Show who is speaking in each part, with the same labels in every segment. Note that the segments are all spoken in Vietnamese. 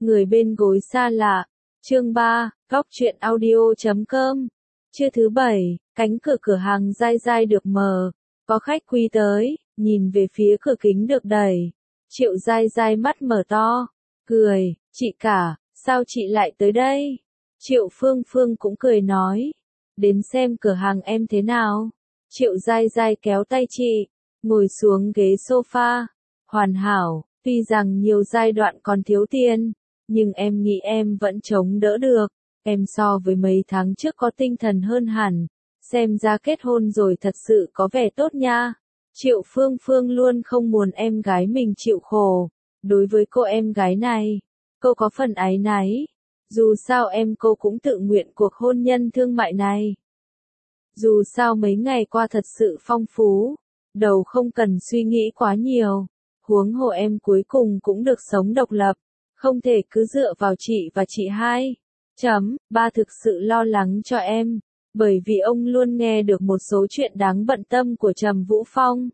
Speaker 1: Người bên gối xa lạ. Chương 3, Góc truyện audio.com. Trưa thứ 7, cánh cửa cửa hàng dai dai được mở. Có khách quý tới, nhìn về phía cửa kính được đẩy. Triệu dai dai mắt mở to, cười, chị cả, sao chị lại tới đây? Triệu Phương Phương cũng cười nói, đến xem cửa hàng em thế nào. Triệu dai dai kéo tay chị, ngồi xuống ghế sofa. Hoàn hảo, tuy rằng nhiều giai đoạn còn thiếu tiền, nhưng em nghĩ em vẫn chống đỡ được. Em so với mấy tháng trước có tinh thần hơn hẳn. Xem ra kết hôn rồi thật sự có vẻ tốt nha. Triệu Phương Phương luôn không muốn em gái mình chịu khổ. Đối với cô em gái này, cô có phần áy náy. Dù sao cô cũng tự nguyện cuộc hôn nhân thương mại này. Dù sao mấy ngày qua thật sự phong phú, đầu không cần suy nghĩ quá nhiều. Huống hồ em cuối cùng cũng được sống độc lập, không thể cứ dựa vào chị và chị hai. Ba thực sự lo lắng cho em, bởi vì ông luôn nghe được một số chuyện đáng bận tâm của Trầm Vũ Phong.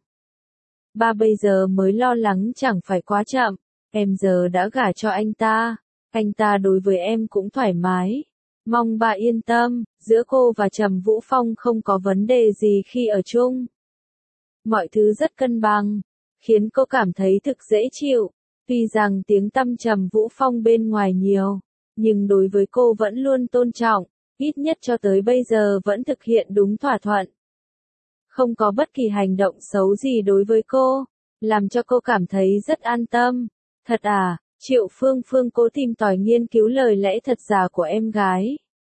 Speaker 1: Ba bây giờ mới lo lắng chẳng phải quá chậm, em giờ đã gả cho anh ta đối với em cũng thoải mái. Mong ba yên tâm, giữa cô và Trầm Vũ Phong không có vấn đề gì khi ở chung. Mọi thứ rất cân bằng, khiến cô cảm thấy thực dễ chịu. Tuy rằng tiếng tăm Trầm Vũ Phong bên ngoài nhiều, nhưng đối với cô vẫn luôn tôn trọng, ít nhất cho tới bây giờ vẫn thực hiện đúng thỏa thuận. Không có bất kỳ hành động xấu gì đối với cô, làm cho cô cảm thấy rất an tâm. Thật à? Triệu Phương Phương cố tìm tòi nghiên cứu lời lẽ thật giả của em gái.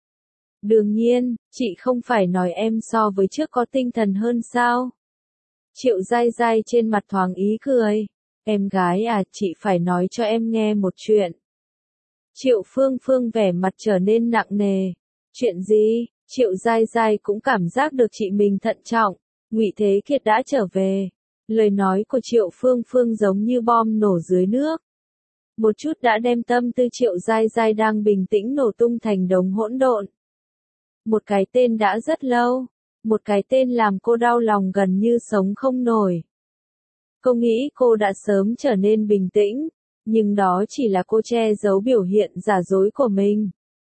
Speaker 1: Đương nhiên, chị không phải nói em so với trước có tinh thần hơn sao? Triệu dai dai trên mặt thoáng ý cười. Em gái à, chị phải nói cho em nghe một chuyện. Triệu Phương Phương vẻ mặt trở nên nặng nề. Chuyện gì? Triệu dai dai cũng cảm giác được chị mình thận trọng. Ngụy Thế Kiệt đã trở về. Lời nói của Triệu Phương Phương giống như bom nổ dưới nước. Một chút đã đem tâm tư Triệu dai dai đang bình tĩnh nổ tung thành đống hỗn độn. Một cái tên đã rất lâu. Một cái tên làm cô đau lòng gần như sống không nổi. Cô nghĩ cô đã sớm trở nên bình tĩnh, nhưng đó chỉ là cô che giấu biểu hiện giả dối của mình.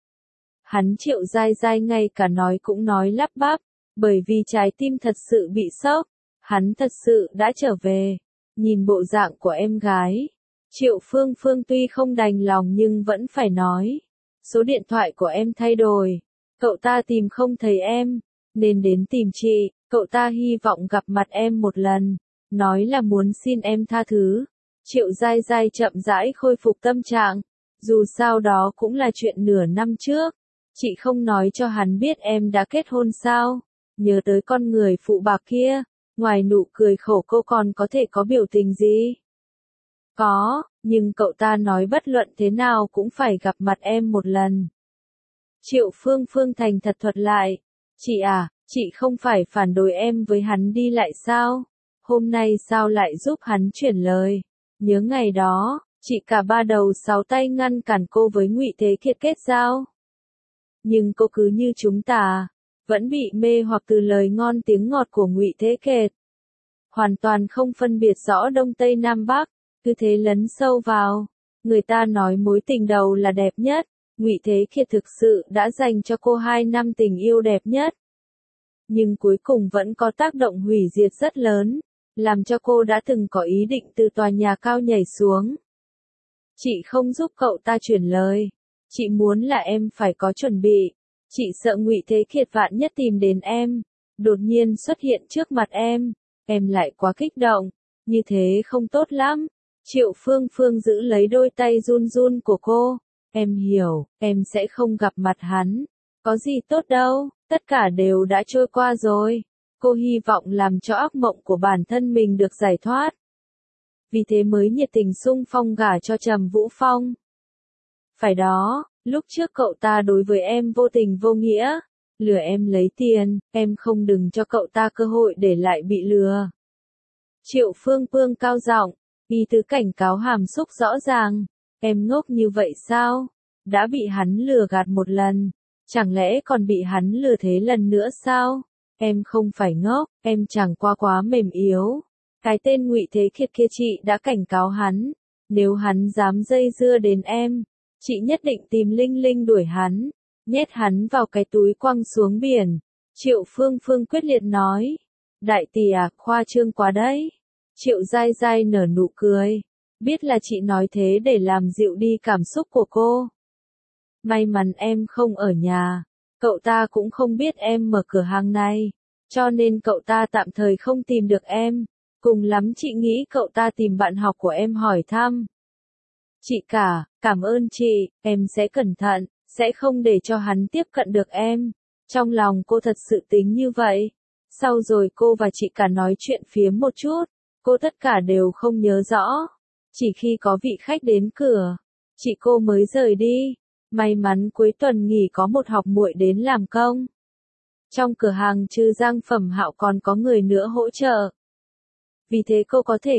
Speaker 1: Hắn Triệu dai dai ngay cả nói cũng nói lắp bắp, bởi vì trái tim thật sự bị sốc. Hắn thật sự đã trở về. Nhìn bộ dạng của em gái, Triệu Phương Phương tuy không đành lòng nhưng vẫn phải nói. Số điện thoại của em thay đổi. Cậu ta tìm không thấy em, nên đến tìm chị. Cậu ta hy vọng gặp mặt em một lần, nói là muốn xin em tha thứ. Triệu dai dai chậm rãi khôi phục tâm trạng. Dù sao đó cũng là chuyện nửa năm trước. Chị không nói cho hắn biết em đã kết hôn sao? Nhớ tới con người phụ bạc kia, ngoài nụ cười khổ cô còn có thể có biểu tình gì? Có, nhưng cậu ta nói bất luận thế nào cũng phải gặp mặt em một lần. Triệu Phương Phương thành thật thuật lại. Chị à, chị không phải phản đối em với hắn đi lại sao? Hôm nay sao lại giúp hắn chuyển lời? Nhớ ngày đó, chị cả ba đầu sáu tay ngăn cản cô với Ngụy Thế Kiệt kết giao. Nhưng cô cứ như chúng ta, vẫn bị mê hoặc từ lời ngon tiếng ngọt của Ngụy Thế Kiệt. Hoàn toàn không phân biệt rõ Đông Tây Nam Bắc, cứ thế lấn sâu vào. Người ta nói mối tình đầu là đẹp nhất. Ngụy Thế Kiệt thực sự đã dành cho cô 2 năm tình yêu đẹp nhất. Nhưng cuối cùng vẫn có tác động hủy diệt rất lớn, làm cho cô đã từng có ý định từ tòa nhà cao nhảy xuống. Chị không giúp cậu ta chuyển lời. Chị muốn là em phải có chuẩn bị. Chị sợ Ngụy Thế Kiệt vạn nhất tìm đến em, đột nhiên xuất hiện trước mặt em lại quá kích động, như thế không tốt lắm. Triệu Phương Phương giữ lấy đôi tay run run của cô. Em hiểu, em sẽ không gặp mặt hắn. Có gì tốt đâu, tất cả đều đã trôi qua rồi. Cô hy vọng làm cho ác mộng của bản thân mình được giải thoát. Vì thế mới nhiệt tình xung phong gả cho Trầm Vũ Phong. Phải đó, lúc trước cậu ta đối với em vô tình vô nghĩa, lừa em lấy tiền, em không đừng cho cậu ta cơ hội để lại bị lừa. Triệu Phương Phương cao giọng, ý tứ cảnh cáo hàm xúc rõ ràng. Em ngốc như vậy sao? Đã bị hắn lừa gạt một lần, chẳng lẽ còn bị hắn lừa thế lần nữa sao? Em không phải ngốc, em chẳng qua quá mềm yếu. Cái tên Ngụy Thế Kiệt kia chị đã cảnh cáo hắn, nếu hắn dám dây dưa đến em, Chị nhất định tìm Linh Linh đuổi hắn, nhét hắn vào cái túi quăng xuống biển. Triệu Phương Phương quyết liệt nói. Đại tỷ à, khoa trương quá đấy. Triệu Giai Giai nở nụ cười. Biết là chị nói thế để làm dịu đi cảm xúc của cô. May mắn em không ở nhà. Cậu ta cũng không biết em mở cửa hàng này. Cho nên cậu ta tạm thời không tìm được em. Cùng lắm chị nghĩ cậu ta tìm bạn học của em hỏi thăm. Chị cả, cảm ơn chị, em sẽ cẩn thận, sẽ không để cho hắn tiếp cận được em. Trong lòng cô thật sự tính như vậy. Sau rồi cô và chị cả nói chuyện phiếm một chút, cô tất cả đều không nhớ rõ. Chỉ khi có vị khách đến cửa, chị cô mới rời đi. May mắn cuối tuần nghỉ có một học muội đến làm công. Trong cửa hàng trừ Giang Phẩm Hạo còn có người nữa hỗ trợ. Vì thế cô có thể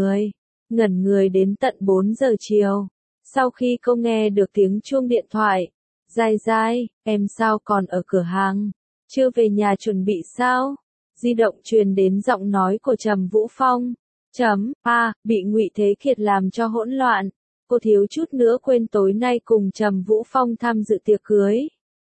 Speaker 1: ngẩn người đến tận 4 giờ chiều. Sau khi cô nghe được tiếng chuông điện thoại, Giai Giai, em sao còn ở cửa hàng? Chưa về nhà chuẩn bị sao? Di động truyền đến giọng nói của Trầm Vũ Phong. Bị Ngụy Thế Kiệt làm cho hỗn loạn. Cô thiếu chút nữa quên tối nay cùng Trầm Vũ Phong tham dự tiệc cưới.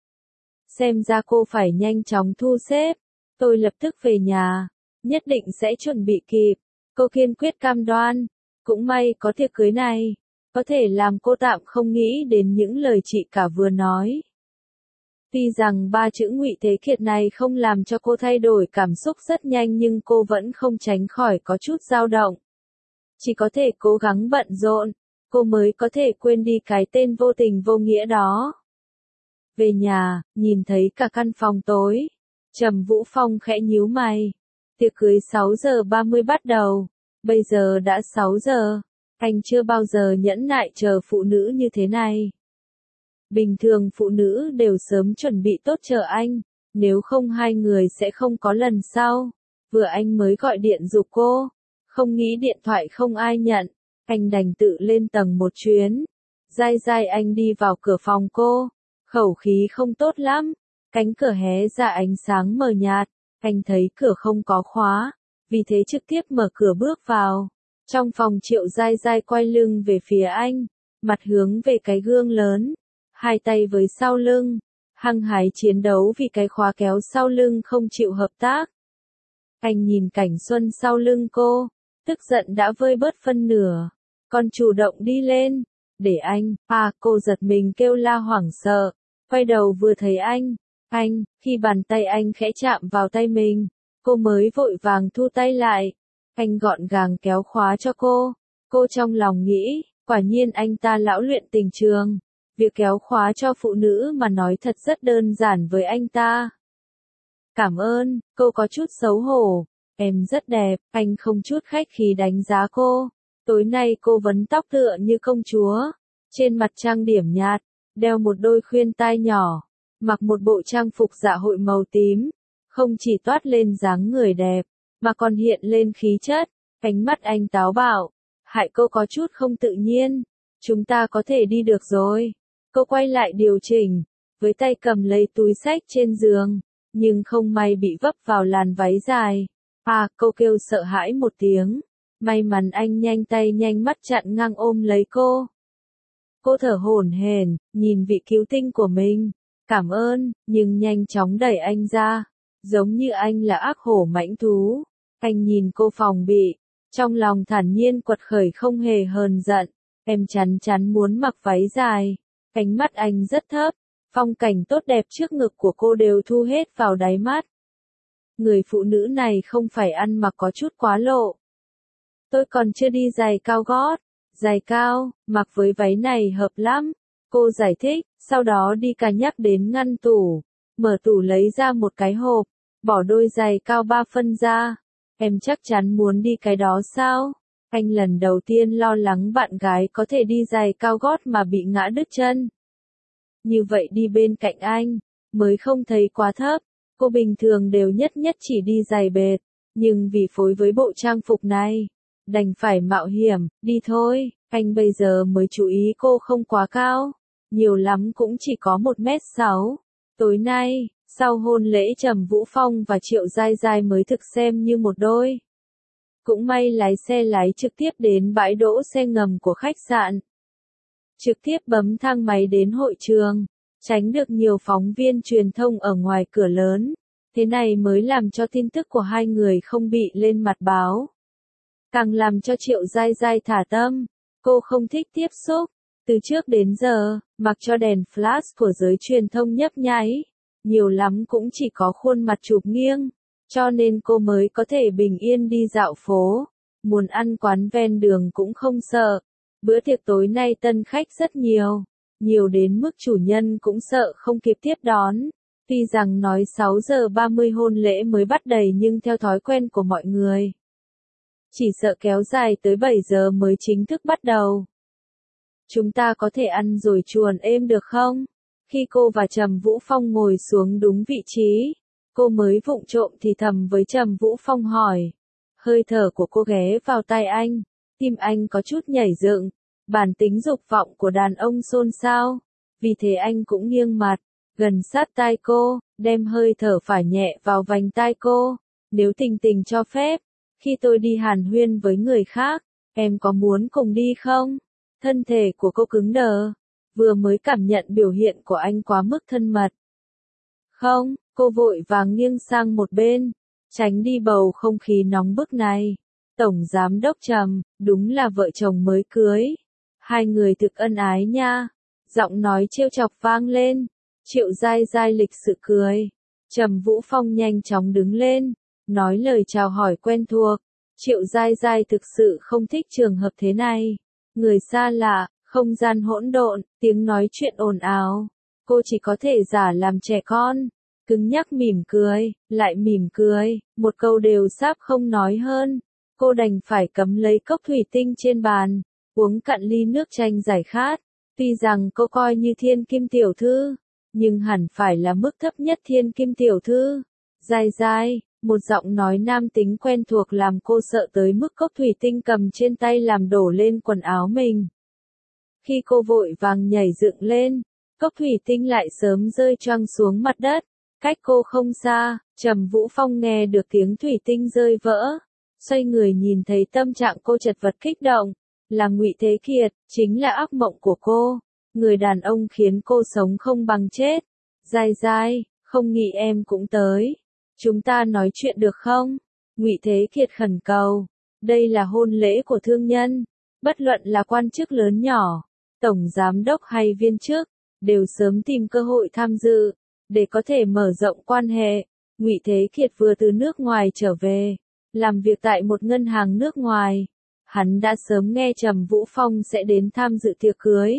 Speaker 1: Xem ra cô phải nhanh chóng thu xếp. Tôi lập tức về nhà, nhất định sẽ chuẩn bị kịp. Cô kiên quyết cam đoan. Cũng may có tiệc cưới này, có thể làm cô tạm không nghĩ đến những lời chị cả vừa nói. Tuy rằng ba chữ Ngụy Thế Kiệt này không làm cho cô thay đổi cảm xúc rất nhanh nhưng cô vẫn không tránh khỏi có chút dao động. Chỉ có thể cố gắng bận rộn, cô mới có thể quên đi cái tên vô tình vô nghĩa đó. Về nhà, nhìn thấy cả căn phòng tối. Trầm Vũ Phong khẽ nhíu mày. Tiệc cưới 6 giờ 30 bắt đầu. Bây giờ đã 6 giờ. Anh chưa bao giờ nhẫn nại chờ phụ nữ như thế này. Bình thường phụ nữ đều sớm chuẩn bị tốt chờ anh. Nếu không hai người sẽ không có lần sau. Vừa anh mới gọi điện giục cô. Không nghĩ điện thoại không ai nhận. Anh đành tự lên tầng một chuyến. Giai Giai anh đi vào cửa phòng cô. Khẩu khí không tốt lắm. Cánh cửa hé ra ánh sáng mờ nhạt. Anh thấy cửa không có khóa. Vì thế trực tiếp mở cửa bước vào. Trong phòng Triệu Giai Giai quay lưng về phía anh. Mặt hướng về cái gương lớn. Hai tay với sau lưng. Hăng hái chiến đấu vì cái khóa kéo sau lưng không chịu hợp tác. Anh nhìn cảnh xuân sau lưng cô. Tức giận đã vơi bớt phân nửa. Còn chủ động đi lên. Để anh, cô giật mình kêu la hoảng sợ. Quay đầu vừa thấy anh, khi bàn tay anh khẽ chạm vào tay mình, cô mới vội vàng thu tay lại. Anh gọn gàng kéo khóa cho cô trong lòng nghĩ, quả nhiên anh ta lão luyện tình trường. Việc kéo khóa cho phụ nữ mà nói thật rất đơn giản với anh ta. Cảm ơn, cô có chút xấu hổ. Em rất đẹp, anh không chút khách khí đánh giá cô. Tối nay cô vấn tóc tựa như công chúa. Trên mặt trang điểm nhạt, đeo một đôi khuyên tai nhỏ, mặc một bộ trang phục dạ hội màu tím. Không chỉ toát lên dáng người đẹp, mà còn hiện lên khí chất. Ánh mắt anh táo bạo, hại cô có chút không tự nhiên. Chúng ta có thể đi được rồi. Cô quay lại điều chỉnh, với tay cầm lấy túi xách trên giường, nhưng không may bị vấp vào làn váy dài. Cô kêu sợ hãi một tiếng. May mắn anh nhanh tay nhanh mắt chặn ngang ôm lấy cô. Cô thở hổn hển, nhìn vị cứu tinh của mình. Cảm ơn, nhưng nhanh chóng đẩy anh ra. Giống như anh là ác hổ mãnh thú. Anh nhìn cô phòng bị. Trong lòng thản nhiên quật khởi không hề hờn giận. Em chắn chắn muốn mặc váy dài. Ánh mắt anh rất thấp. Phong cảnh tốt đẹp trước ngực của cô đều thu hết vào đáy mắt. Người phụ nữ này không phải ăn mặc có chút quá lộ. Tôi còn chưa đi giày cao gót. Giày cao, mặc với váy này hợp lắm. Cô giải thích, sau đó đi cà nhắc đến ngăn tủ. Mở tủ lấy ra một cái hộp, bỏ đôi giày cao 3 phân ra. Em chắc chắn muốn đi cái đó sao? Anh lần đầu tiên lo lắng bạn gái có thể đi giày cao gót mà bị ngã đứt chân. Như vậy đi bên cạnh anh, mới không thấy quá thấp. Cô bình thường đều nhất chỉ đi giày bệt. Nhưng vì phối với bộ trang phục này, đành phải mạo hiểm, đi thôi. Anh bây giờ mới chú ý cô không quá cao. Nhiều lắm cũng chỉ có 1m6. Tối nay, sau hôn lễ Trầm Vũ Phong và Triệu Giai Giai mới thực xem như một đôi. Cũng may lái xe lái trực tiếp đến bãi đỗ xe ngầm của khách sạn. trực tiếp bấm thang máy đến hội trường, tránh được nhiều phóng viên truyền thông ở ngoài cửa lớn. Thế này mới làm cho tin tức của hai người không bị lên mặt báo. Càng làm cho Triệu Giai Giai thả tâm, cô không thích tiếp xúc. Từ trước đến giờ, mặc cho đèn flash của giới truyền thông nhấp nháy, nhiều lắm cũng chỉ có khuôn mặt chụp nghiêng, cho nên cô mới có thể bình yên đi dạo phố, muốn ăn quán ven đường cũng không sợ. Bữa tiệc tối nay tân khách rất nhiều, nhiều đến mức chủ nhân cũng sợ không kịp tiếp đón. Tuy rằng nói 6 giờ 30 hôn lễ mới bắt đầy nhưng theo thói quen của mọi người, chỉ sợ kéo dài tới 7 giờ mới chính thức bắt đầu. Chúng ta có thể ăn rồi chuồn êm được không? Khi cô và Trầm Vũ Phong ngồi xuống đúng vị trí, cô mới vụng trộm thì thầm với Trầm Vũ Phong hỏi. Hơi thở của cô ghé vào tai anh, tim anh có chút nhảy dựng, bản tính dục vọng của đàn ông xôn xao, vì thế anh cũng nghiêng mặt, gần sát tai cô, đem hơi thở phải nhẹ vào vành tai cô. Nếu tình tình cho phép, khi tôi đi hàn huyên với người khác, em có muốn cùng đi không? Thân thể của cô cứng đờ, vừa mới cảm nhận biểu hiện của anh quá mức thân mật. Không, cô vội vàng nghiêng sang một bên, tránh đi bầu không khí nóng bức này. Tổng giám đốc Trầm, đúng là vợ chồng mới cưới. Hai người thực ân ái nha. Giọng nói trêu chọc vang lên. Triệu Giai Giai lịch sự cười. Trầm Vũ Phong nhanh chóng đứng lên, nói lời chào hỏi quen thuộc. Triệu Giai Giai thực sự không thích trường hợp thế này. Người xa lạ, không gian hỗn độn, tiếng nói chuyện ồn ào. Cô chỉ có thể giả làm trẻ con, cứng nhắc mỉm cười, lại mỉm cười, một câu đều sắp không nói hơn. Cô đành phải cắm lấy cốc thủy tinh trên bàn, uống cạn ly nước chanh giải khát. Tuy rằng cô coi như thiên kim tiểu thư, nhưng hẳn phải là mức thấp nhất thiên kim tiểu thư. Giai Giai, một giọng nói nam tính quen thuộc làm cô sợ tới mức cốc thủy tinh cầm trên tay làm đổ lên quần áo mình. Khi cô vội vàng nhảy dựng lên, cốc thủy tinh lại sớm rơi choang xuống mặt đất. Cách cô không xa, Trầm Vũ Phong nghe được tiếng thủy tinh rơi vỡ. Xoay người nhìn thấy tâm trạng cô chật vật kích động, là Ngụy Thế Kiệt, chính là ác mộng của cô. Người đàn ông khiến cô sống không bằng chết. Giai Giai, không nghĩ em cũng tới. Chúng ta nói chuyện được không? Ngụy Thế Kiệt khẩn cầu. Đây là hôn lễ của thương nhân. Bất luận là quan chức lớn nhỏ, tổng giám đốc hay viên chức, đều sớm tìm cơ hội tham dự, để có thể mở rộng quan hệ. Ngụy Thế Kiệt vừa từ nước ngoài trở về, làm việc tại một ngân hàng nước ngoài. Hắn đã sớm nghe Trầm Vũ Phong sẽ đến tham dự tiệc cưới.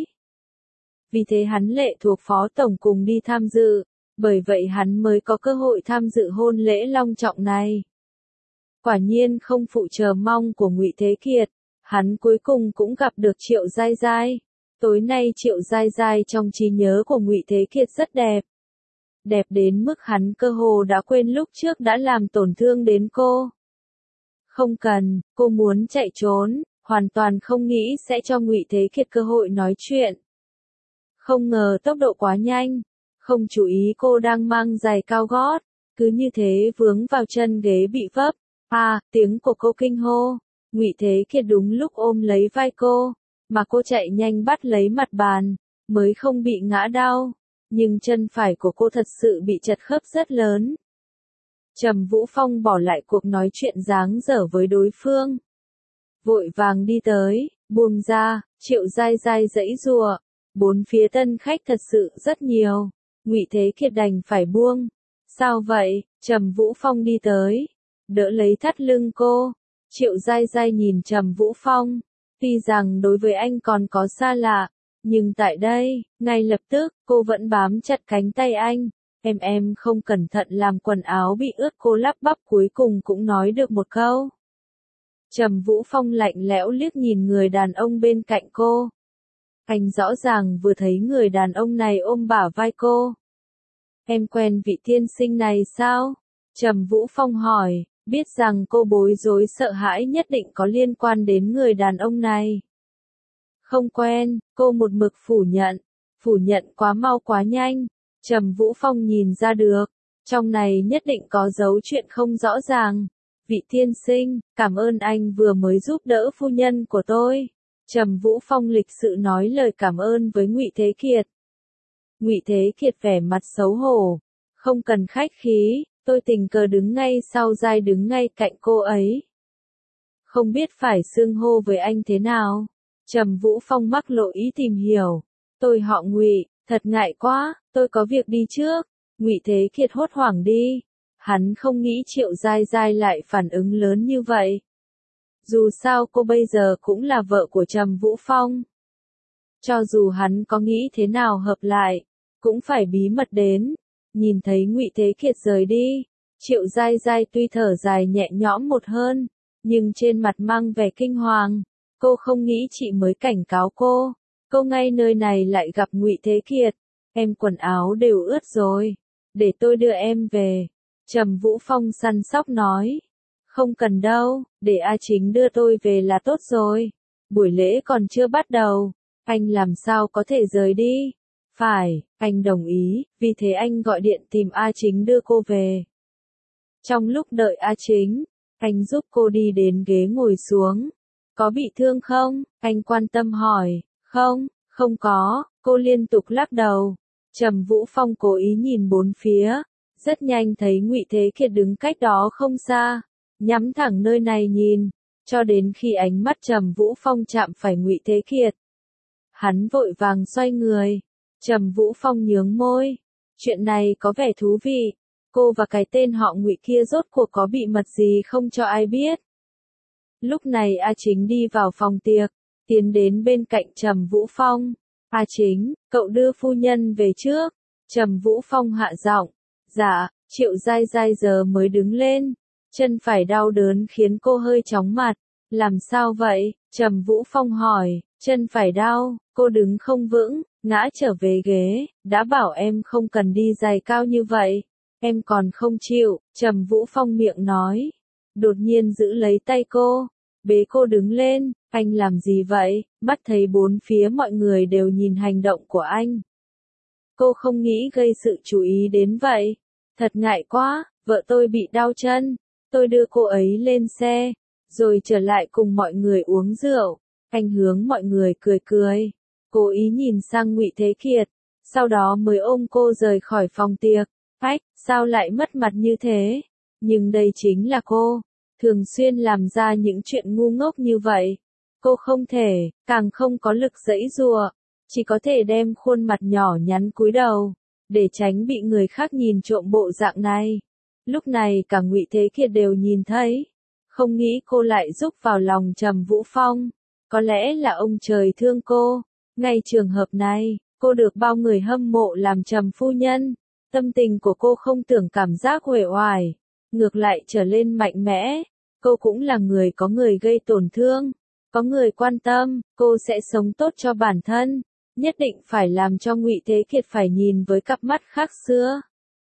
Speaker 1: Vì thế hắn lệ thuộc phó tổng cùng đi tham dự, bởi vậy hắn mới có cơ hội tham dự hôn lễ long trọng này. Quả nhiên không phụ chờ mong của Ngụy Thế Kiệt, hắn cuối cùng cũng gặp được Triệu Giai Giai. Tối nay Triệu Giai Giai trong trí nhớ của Ngụy Thế Kiệt rất đẹp. Đẹp đến mức hắn cơ hồ đã quên lúc trước đã làm tổn thương đến cô. Không cần, cô muốn chạy trốn, hoàn toàn không nghĩ sẽ cho Ngụy Thế Kiệt cơ hội nói chuyện. Không ngờ tốc độ quá nhanh, không chú ý cô đang mang giày cao gót, cứ như thế vướng vào chân ghế bị vấp. Tiếng của cô kinh hô. Ngụy Thế Kiệt đúng lúc ôm lấy vai cô, mà cô chạy nhanh bắt lấy mặt bàn, mới không bị ngã đau. Nhưng chân phải của cô thật sự bị chật khớp rất lớn. Trầm Vũ Phong bỏ lại cuộc nói chuyện dáng dở với đối phương, vội vàng đi tới, buông ra. Triệu Giai Giai giãy giụa. Bốn phía tân khách thật sự rất nhiều, Ngụy Thế Kiệt đành phải buông. Sao vậy? Trầm Vũ Phong đi tới, đỡ lấy thắt lưng cô. Triệu Giai Giai nhìn Trầm Vũ Phong, tuy rằng đối với anh còn có xa lạ, nhưng tại đây, ngay lập tức, cô vẫn bám chặt cánh tay anh. Em không cẩn thận làm quần áo bị ướt, cô lắp bắp cuối cùng cũng nói được một câu. Trầm Vũ Phong lạnh lẽo liếc nhìn người đàn ông bên cạnh cô. Anh rõ ràng vừa thấy người đàn ông này ôm bả vai cô. Em quen vị tiên sinh này sao? Trầm Vũ Phong hỏi, biết rằng cô bối rối sợ hãi nhất định có liên quan đến người đàn ông này. Không quen, cô một mực phủ nhận quá mau quá nhanh. Trầm Vũ Phong nhìn ra được, trong này nhất định có dấu chuyện không rõ ràng. Vị tiên sinh, cảm ơn anh vừa mới giúp đỡ phu nhân của tôi. Trầm Vũ Phong lịch sự nói lời cảm ơn với Ngụy Thế Kiệt. Ngụy Thế Kiệt vẻ mặt xấu hổ, không cần khách khí, tôi tình cờ đứng ngay sau Giai, đứng ngay cạnh cô ấy. Không biết phải xưng hô với anh thế nào. Trầm Vũ Phong mắc lộ ý tìm hiểu. Tôi họ Ngụy, thật ngại quá, tôi có việc đi trước. Ngụy Thế Kiệt hốt hoảng đi. Hắn không nghĩ Triệu Giai Giai lại phản ứng lớn như vậy. Dù sao cô bây giờ cũng là vợ của Trầm Vũ Phong. Cho dù hắn có nghĩ thế nào hợp lại, cũng phải bí mật đến. Nhìn thấy Ngụy Thế Kiệt rời đi, Triệu Giai Giai tuy thở dài nhẹ nhõm một hơn, nhưng trên mặt mang vẻ kinh hoàng. Cô không nghĩ chị mới cảnh cáo cô. Cô ngay nơi này lại gặp Ngụy Thế Kiệt. Em quần áo đều ướt rồi. Để tôi đưa em về. Trầm Vũ Phong săn sóc nói. Không cần đâu, để A Chính đưa tôi về là tốt rồi. Buổi lễ còn chưa bắt đầu. Anh làm sao có thể rời đi? Phải, anh đồng ý, vì thế anh gọi điện tìm A Chính đưa cô về. Trong lúc đợi A Chính, anh giúp cô đi đến ghế ngồi xuống. Có bị thương không? Anh quan tâm hỏi. Không, không có, cô liên tục lắc đầu. Trầm Vũ Phong cố ý nhìn bốn phía, rất nhanh thấy Ngụy Thế Kiệt đứng cách đó không xa, nhắm thẳng nơi này nhìn, cho đến khi ánh mắt Trầm Vũ Phong chạm phải Ngụy Thế Kiệt. Hắn vội vàng xoay người. Trầm Vũ Phong nhướng môi. Chuyện này có vẻ thú vị. Cô và cái tên họ Ngụy kia rốt cuộc có bị mật gì không cho ai biết. Lúc này A Chính đi vào phòng tiệc, tiến đến bên cạnh Trầm Vũ Phong. A Chính, cậu đưa phu nhân về trước. Trầm Vũ Phong hạ giọng. Dạ, Triệu Giai Giai giờ mới đứng lên. Chân phải đau đớn khiến cô hơi chóng mặt. Làm sao vậy? Trầm Vũ Phong hỏi. Chân phải đau, cô đứng không vững, ngã trở về ghế. Đã bảo em không cần đi giày cao như vậy. Em còn không chịu. Trầm Vũ Phong miệng nói. Đột nhiên giữ lấy tay cô. Bế cô đứng lên. Anh làm gì vậy? Mắt thấy bốn phía mọi người đều nhìn hành động của anh. Cô không nghĩ gây sự chú ý đến vậy. Thật ngại quá, vợ tôi bị đau chân. Tôi đưa cô ấy lên xe, rồi trở lại cùng mọi người uống rượu. Anh hướng mọi người cười cười, cố ý nhìn sang Ngụy Thế Kiệt, sau đó mới ôm cô rời khỏi phòng tiệc. Ách, sao lại mất mặt như thế? Nhưng đây chính là cô, thường xuyên làm ra những chuyện ngu ngốc như vậy. Cô không thể, càng không có lực giãy giụa, chỉ có thể đem khuôn mặt nhỏ nhắn cúi đầu, để tránh bị người khác nhìn trộm bộ dạng này. Lúc này cả Ngụy Thế Kiệt đều nhìn thấy, không nghĩ cô lại giúp vào lòng Trầm Vũ Phong. Có lẽ là ông trời thương cô. Ngay trường hợp này, cô được bao người hâm mộ làm Trầm phu nhân. Tâm tình của cô không tưởng cảm giác uể oải, ngược lại trở lên mạnh mẽ. Cô cũng là người có người gây tổn thương, có người quan tâm, cô sẽ sống tốt cho bản thân, nhất định phải làm cho Ngụy Thế Kiệt phải nhìn với cặp mắt khác xưa.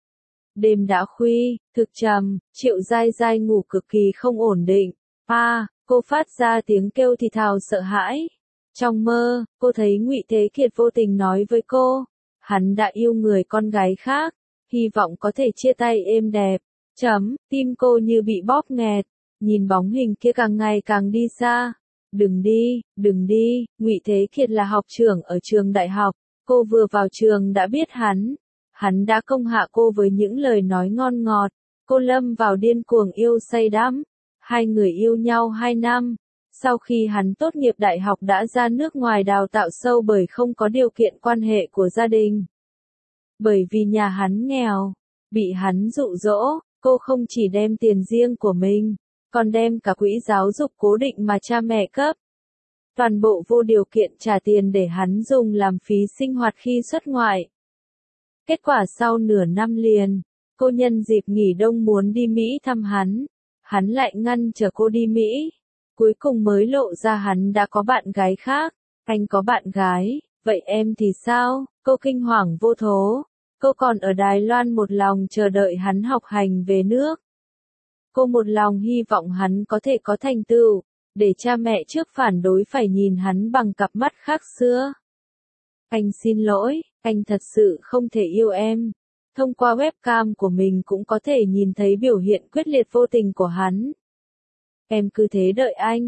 Speaker 1: Đêm đã khuya, thực trầm, Triệu Giai Giai ngủ cực kỳ không ổn định. Cô phát ra tiếng kêu thì thào sợ hãi. Trong mơ, cô thấy Ngụy Thế Kiệt vô tình nói với cô, hắn đã yêu người con gái khác, hy vọng có thể chia tay êm đẹp. Tim cô như bị bóp nghẹt, nhìn bóng hình kia càng ngày càng đi xa. Đừng đi, đừng đi. Ngụy Thế Kiệt là học trưởng ở trường đại học, cô vừa vào trường đã biết hắn. Hắn đã công hạ cô với những lời nói ngon ngọt, cô lâm vào điên cuồng yêu say đắm. Hai người yêu nhau 2 năm, sau khi hắn tốt nghiệp đại học đã ra nước ngoài đào tạo sâu bởi không có điều kiện quan hệ của gia đình. Bởi vì nhà hắn nghèo, bị hắn dụ dỗ, cô không chỉ đem tiền riêng của mình, còn đem cả quỹ giáo dục cố định mà cha mẹ cấp. Toàn bộ vô điều kiện trả tiền để hắn dùng làm phí sinh hoạt khi xuất ngoại. Kết quả sau nửa năm liền, cô nhân dịp nghỉ đông muốn đi Mỹ thăm hắn lại ngăn trở cô đi Mỹ. Cuối cùng mới lộ ra hắn đã có bạn gái khác. Anh có bạn gái, vậy em thì sao? Cô kinh hoàng vô thố. Cô còn ở Đài Loan một lòng chờ đợi hắn học hành về nước. Cô một lòng hy vọng hắn có thể có thành tựu, để cha mẹ trước phản đối phải nhìn hắn bằng cặp mắt khác xưa. Anh xin lỗi, anh thật sự không thể yêu em. Thông qua webcam của mình cũng có thể nhìn thấy biểu hiện quyết liệt vô tình của hắn. Em cứ thế đợi anh,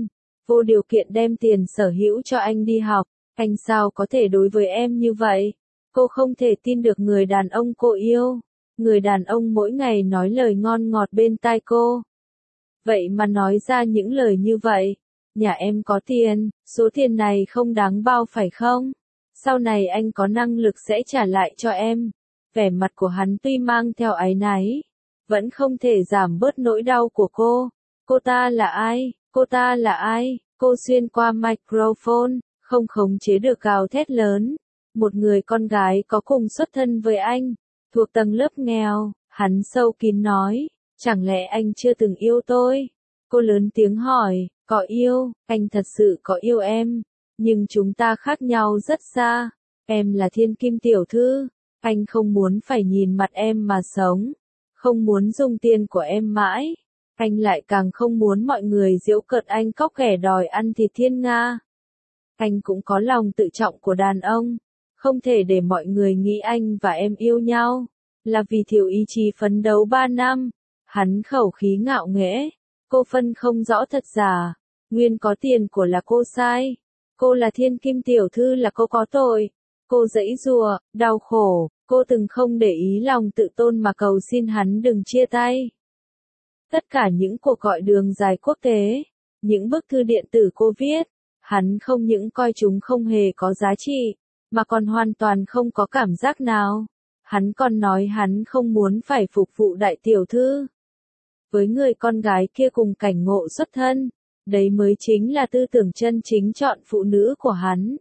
Speaker 1: vô điều kiện đem tiền sở hữu cho anh đi học, anh sao có thể đối với em như vậy? Cô không thể tin được người đàn ông cô yêu. Người đàn ông mỗi ngày nói lời ngon ngọt bên tai cô. Vậy mà nói ra những lời như vậy. Nhà em có tiền, số tiền này không đáng bao phải không? Sau này anh có năng lực sẽ trả lại cho em. Vẻ mặt của hắn tuy mang theo áy náy, vẫn không thể giảm bớt nỗi đau của cô. Cô ta là ai? Cô ta là ai? Cô xuyên qua microphone, không khống chế được gào thét lớn. Một người con gái có cùng xuất thân với anh, thuộc tầng lớp nghèo, hắn sâu kín nói, chẳng lẽ anh chưa từng yêu tôi? Cô lớn tiếng hỏi, có yêu, anh thật sự có yêu em, nhưng chúng ta khác nhau rất xa. Em là thiên kim tiểu thư, anh không muốn phải nhìn mặt em mà sống, không muốn dùng tiền của em mãi. Anh lại càng không muốn mọi người giễu cợt anh cóc ghẻ đòi ăn thịt thiên nga. Anh cũng có lòng tự trọng của đàn ông, không thể để mọi người nghĩ anh và em yêu nhau, là vì thiếu ý chí phấn đấu 3 năm. Hắn khẩu khí ngạo nghễ, cô phân không rõ thật giả, nguyên có tiền của là cô sai. Cô là thiên kim tiểu thư là cô có tội. Cô giãy giụa, đau khổ, cô từng không để ý lòng tự tôn mà cầu xin hắn đừng chia tay. Tất cả những cuộc gọi đường dài quốc tế, những bức thư điện tử cô viết, hắn không những coi chúng không hề có giá trị, mà còn hoàn toàn không có cảm giác nào. Hắn còn nói hắn không muốn phải phục vụ đại tiểu thư. Với người con gái kia cùng cảnh ngộ xuất thân, đấy mới chính là tư tưởng chân chính chọn phụ nữ của hắn.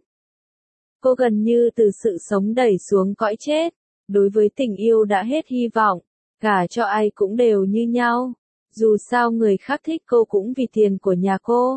Speaker 1: Cô gần như từ sự sống đẩy xuống cõi chết, đối với tình yêu đã hết hy vọng, gả cho ai cũng đều như nhau. Dù sao người khác thích cô cũng vì tiền của nhà cô.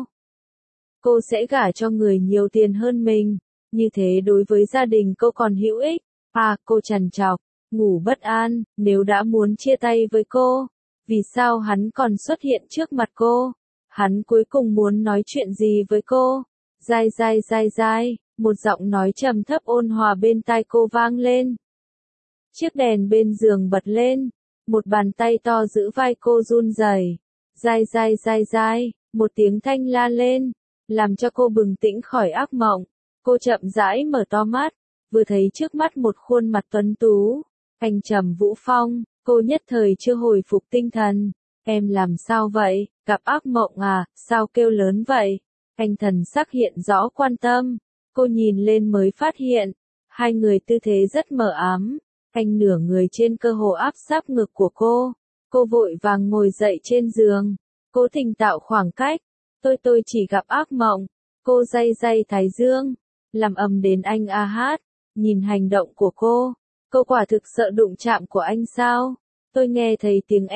Speaker 1: Cô sẽ gả cho người nhiều tiền hơn mình, như thế đối với gia đình cô còn hữu ích. Cô trằn trọc, ngủ bất an, nếu đã muốn chia tay với cô, vì sao hắn còn xuất hiện trước mặt cô? Hắn cuối cùng muốn nói chuyện gì với cô? Dai dai dai dai, một giọng nói trầm thấp ôn hòa bên tai cô vang lên. Chiếc đèn bên giường bật lên, một bàn tay to giữ vai cô run rẩy. Dai dai dai dai, một tiếng thanh la lên, làm cho cô bừng tỉnh khỏi ác mộng. Cô chậm rãi mở to mắt, vừa thấy trước mắt một khuôn mặt tuấn tú. Anh Trầm Vũ Phong, cô nhất thời chưa hồi phục tinh thần. Em làm sao vậy, gặp ác mộng à, sao kêu lớn vậy? Anh thần sắc hiện rõ quan tâm. Cô nhìn lên mới phát hiện, hai người tư thế rất mờ ám. Anh nửa người trên cơ hồ áp sát ngực của cô. Cô vội vàng ngồi dậy trên giường. Cố tình tạo khoảng cách. Tôi chỉ gặp ác mộng. Cô day day thái dương, làm ầm đến anh a hát. Nhìn hành động của cô quả thực sợ đụng chạm của anh sao? Tôi nghe thấy tiếng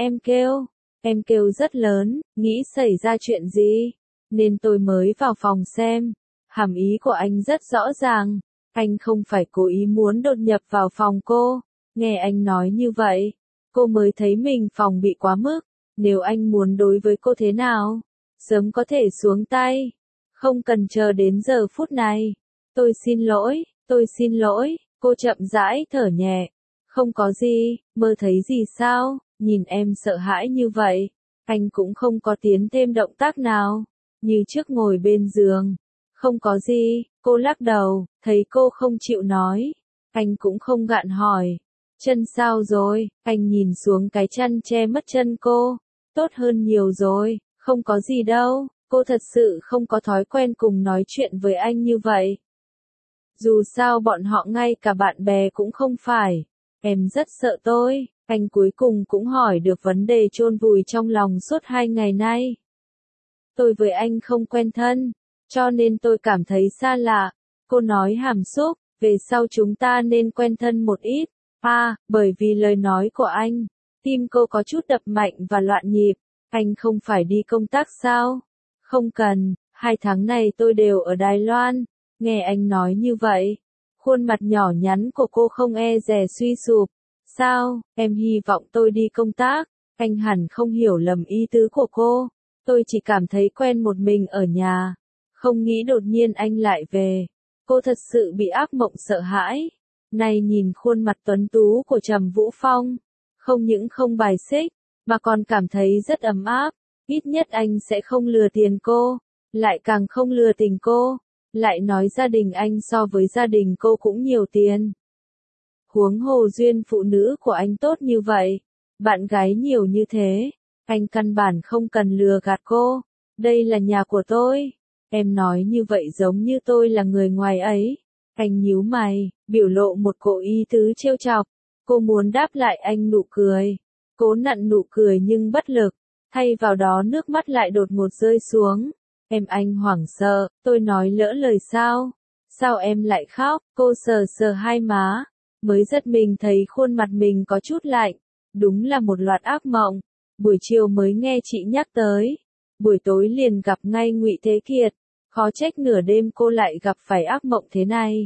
Speaker 1: em kêu rất lớn, nghĩ xảy ra chuyện gì, nên tôi mới vào phòng xem. Hàm ý của anh rất rõ ràng, anh không phải cố ý muốn đột nhập vào phòng cô. Nghe anh nói như vậy, cô mới thấy mình phòng bị quá mức. Nếu anh muốn đối với cô thế nào, sớm có thể xuống tay, không cần chờ đến giờ phút này. Tôi xin lỗi, cô chậm rãi thở nhẹ. Không có gì, mơ thấy gì sao, nhìn em sợ hãi như vậy. Anh cũng không có tiến thêm động tác nào, như trước ngồi bên giường. Không có gì, cô lắc đầu, thấy cô không chịu nói. Anh cũng không gạn hỏi. Chân sao rồi, anh nhìn xuống cái chăn che mất chân cô. Tốt hơn nhiều rồi, không có gì đâu, cô thật sự không có thói quen cùng nói chuyện với anh như vậy. Dù sao bọn họ ngay cả bạn bè cũng không phải. Em rất sợ tôi. Anh cuối cùng cũng hỏi được vấn đề chôn vùi trong lòng suốt 2 ngày nay. Tôi với anh không quen thân, cho nên tôi cảm thấy xa lạ. Cô nói hàm xúc, về sau chúng ta nên quen thân một ít. Bởi vì lời nói của anh, tim cô có chút đập mạnh và loạn nhịp. Anh không phải đi công tác sao? Không cần, 2 tháng này tôi đều ở Đài Loan. Nghe anh nói như vậy, khuôn mặt nhỏ nhắn của cô không e dè suy sụp. Sao, em hy vọng tôi đi công tác? Anh hẳn không hiểu lầm ý tứ của cô. Tôi chỉ cảm thấy quen một mình ở nhà. Không nghĩ đột nhiên anh lại về. Cô thật sự bị ác mộng sợ hãi. Này nhìn khuôn mặt tuấn tú của Trầm Vũ Phong. Không những không bài xích, mà còn cảm thấy rất ấm áp. Ít nhất anh sẽ không lừa tiền cô. lại càng không lừa tình cô, lại nói gia đình anh so với gia đình cô cũng nhiều tiền. Huống hồ duyên phụ nữ của anh tốt như vậy, bạn gái nhiều như thế, anh căn bản không cần lừa gạt cô, đây là nhà của tôi. Em nói như vậy giống như tôi là người ngoài ấy. Anh nhíu mày, biểu lộ một cỗ ý tứ trêu chọc. Cô muốn đáp lại anh nụ cười. Cố nặn nụ cười nhưng bất lực. Thay vào đó nước mắt lại đột ngột rơi xuống. Em anh hoảng sợ, tôi nói lỡ lời sao? Sao em lại khóc? Cô sờ sờ hai má. Mới giật mình thấy khuôn mặt mình có chút lạnh. Đúng là một loạt ác mộng. Buổi chiều mới nghe chị nhắc tới. Buổi tối liền gặp ngay Ngụy Thế Kiệt. Khó trách nửa đêm cô lại gặp phải ác mộng thế này.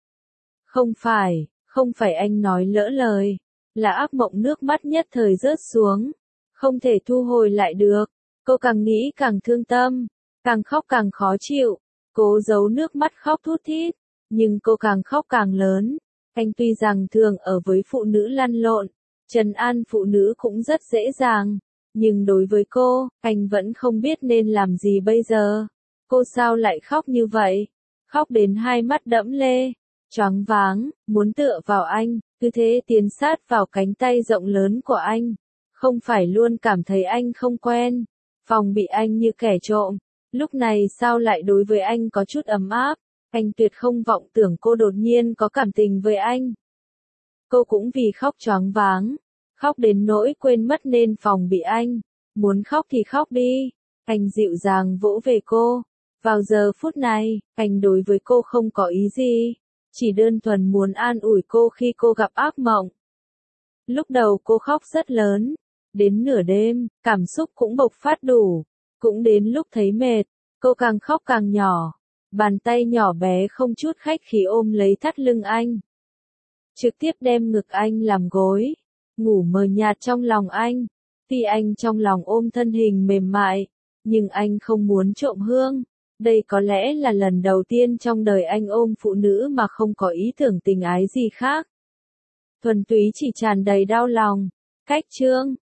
Speaker 1: Không phải anh nói lỡ lời. Là ác mộng nước mắt nhất thời rớt xuống. Không thể thu hồi lại được. Cô càng nghĩ càng thương tâm. Càng khóc càng khó chịu. Cố giấu nước mắt khóc thút thít. Nhưng cô càng khóc càng lớn. Anh tuy rằng thường ở với phụ nữ lăn lộn. Trấn an phụ nữ cũng rất dễ dàng. Nhưng đối với cô, anh vẫn không biết nên làm gì bây giờ. Cô sao lại khóc như vậy? Khóc đến hai mắt đẫm lê, choáng váng, muốn tựa vào anh, cứ thế tiến sát vào cánh tay rộng lớn của anh. Không phải luôn cảm thấy anh không quen, phòng bị anh như kẻ trộm. Lúc này sao lại đối với anh có chút ấm áp, anh tuyệt không vọng tưởng cô đột nhiên có cảm tình với anh. Cô cũng vì khóc choáng váng, khóc đến nỗi quên mất nên phòng bị anh. Muốn khóc thì khóc đi, anh dịu dàng vỗ về cô. Vào giờ phút này, anh đối với cô không có ý gì, chỉ đơn thuần muốn an ủi cô khi cô gặp ác mộng. Lúc đầu cô khóc rất lớn, đến nửa đêm, cảm xúc cũng bộc phát đủ, cũng đến lúc thấy mệt, cô càng khóc càng nhỏ, bàn tay nhỏ bé không chút khách khí ôm lấy thắt lưng anh. Trực tiếp đem ngực anh làm gối, ngủ mờ nhạt trong lòng anh, tuy anh trong lòng ôm thân hình mềm mại, nhưng anh không muốn trộm hương. Đây có lẽ là lần đầu tiên trong đời anh ôm phụ nữ mà không có ý tưởng tình ái gì khác. Thuần túy chỉ tràn đầy đau lòng. Cách chương